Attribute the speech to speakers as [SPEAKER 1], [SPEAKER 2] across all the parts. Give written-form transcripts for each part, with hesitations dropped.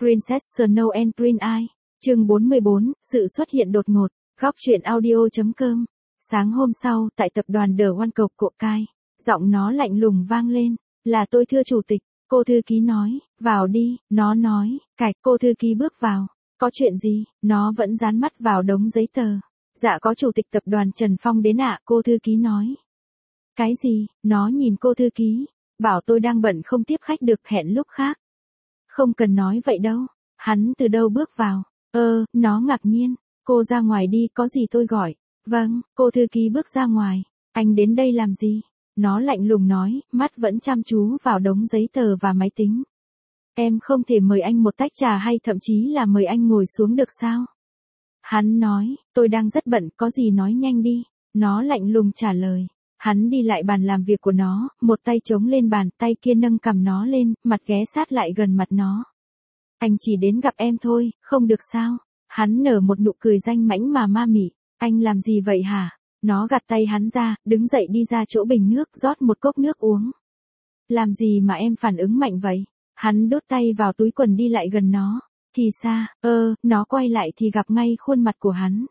[SPEAKER 1] Princess Snow and Prince Eye, chương 44, sự xuất hiện đột ngột, góc truyện audio.com. Sáng hôm sau, tại tập đoàn The One Cộc Cộ Cai, giọng nó lạnh lùng vang lên, là tôi thưa chủ tịch, cô thư ký nói, vào đi, nó nói, cạch, cô thư ký bước vào, có chuyện gì, nó vẫn dán mắt vào đống giấy tờ. Dạ có chủ tịch tập đoàn Trần Phong đến ạ, cô thư ký nói. Cái gì, nó nhìn cô thư ký, bảo tôi đang bận không tiếp khách được, hẹn lúc khác. Không cần nói vậy đâu, hắn từ đâu bước vào, nó ngạc nhiên, cô ra ngoài đi, có gì tôi gọi. Vâng, cô thư ký bước ra ngoài, anh đến đây làm gì? Nó lạnh lùng nói, mắt vẫn chăm chú vào đống giấy tờ và máy tính. Em không thể mời anh một tách trà hay thậm chí là mời anh ngồi xuống được sao? Hắn nói, tôi đang rất bận, có gì nói nhanh đi. Nó lạnh lùng trả lời. Hắn đi lại bàn làm việc của nó, một tay chống lên bàn, tay kia nâng cằm nó lên, mặt ghé sát lại gần mặt nó. Anh chỉ đến gặp em thôi, không được sao? Hắn nở một nụ cười danh mãnh mà ma mị. Anh làm gì vậy hả? Nó gạt tay hắn ra, đứng dậy đi ra chỗ bình nước, rót một cốc nước uống. Làm gì mà em phản ứng mạnh vậy? Hắn đút tay vào túi quần đi lại gần nó. Thì xa, nó quay lại thì gặp ngay khuôn mặt của hắn.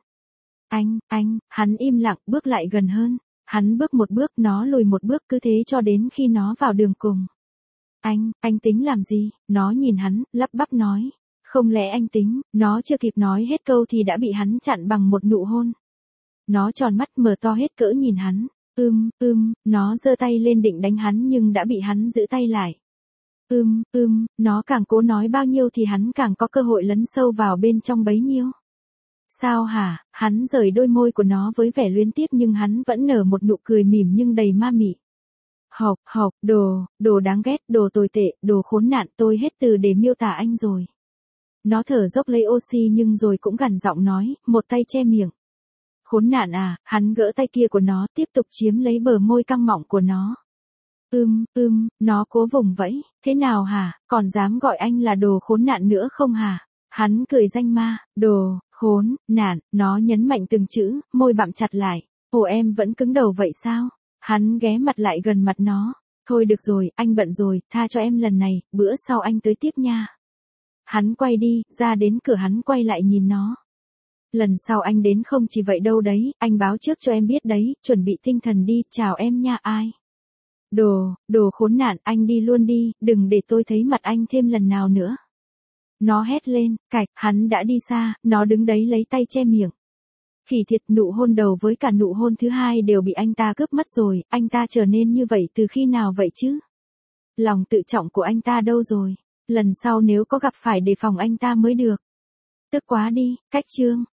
[SPEAKER 1] Hắn im lặng bước lại gần hơn. Hắn bước một bước, nó lùi một bước, cứ thế cho đến khi nó vào đường cùng. Anh tính làm gì? Nó nhìn hắn, lắp bắp nói. Không lẽ anh tính, nó chưa kịp nói hết câu thì đã bị hắn chặn bằng một nụ hôn. Nó tròn mắt mở to hết cỡ nhìn hắn. Nó giơ tay lên định đánh hắn nhưng đã bị hắn giữ tay lại. Nó càng cố nói bao nhiêu thì hắn càng có cơ hội lấn sâu vào bên trong bấy nhiêu. Sao hả? Hắn rời đôi môi của nó với vẻ luyến tiếc nhưng hắn vẫn nở một nụ cười mỉm nhưng đầy ma mị. Học, đồ đáng ghét, đồ tồi tệ, đồ khốn nạn, tôi hết từ để miêu tả anh rồi. Nó thở dốc lấy oxy nhưng rồi cũng gằn giọng nói, một tay che miệng. Khốn nạn à, hắn gỡ tay kia của nó, tiếp tục chiếm lấy bờ môi căng mọng của nó. Nó cố vùng vẫy, thế nào hả, còn dám gọi anh là đồ khốn nạn nữa không hả? Hắn cười danh ma, đồ, khốn, nạn, nó nhấn mạnh từng chữ, môi bặm chặt lại. Ồ em vẫn cứng đầu vậy sao? Hắn ghé mặt lại gần mặt nó. Thôi được rồi, anh bận rồi, tha cho em lần này, bữa sau anh tới tiếp nha. Hắn quay đi, ra đến cửa hắn quay lại nhìn nó. Lần sau anh đến không chỉ vậy đâu đấy, anh báo trước cho em biết đấy, chuẩn bị tinh thần đi, chào em nha ai. Đồ khốn nạn, anh đi luôn đi, đừng để tôi thấy mặt anh thêm lần nào nữa. Nó hét lên, cạch, hắn đã đi xa, nó đứng đấy lấy tay che miệng. Khỉ thiệt, nụ hôn đầu với cả nụ hôn thứ hai đều bị anh ta cướp mất rồi, anh ta trở nên như vậy từ khi nào vậy chứ? Lòng tự trọng của anh ta đâu rồi? Lần sau nếu có gặp phải đề phòng anh ta mới được. Tức quá đi, cách chương.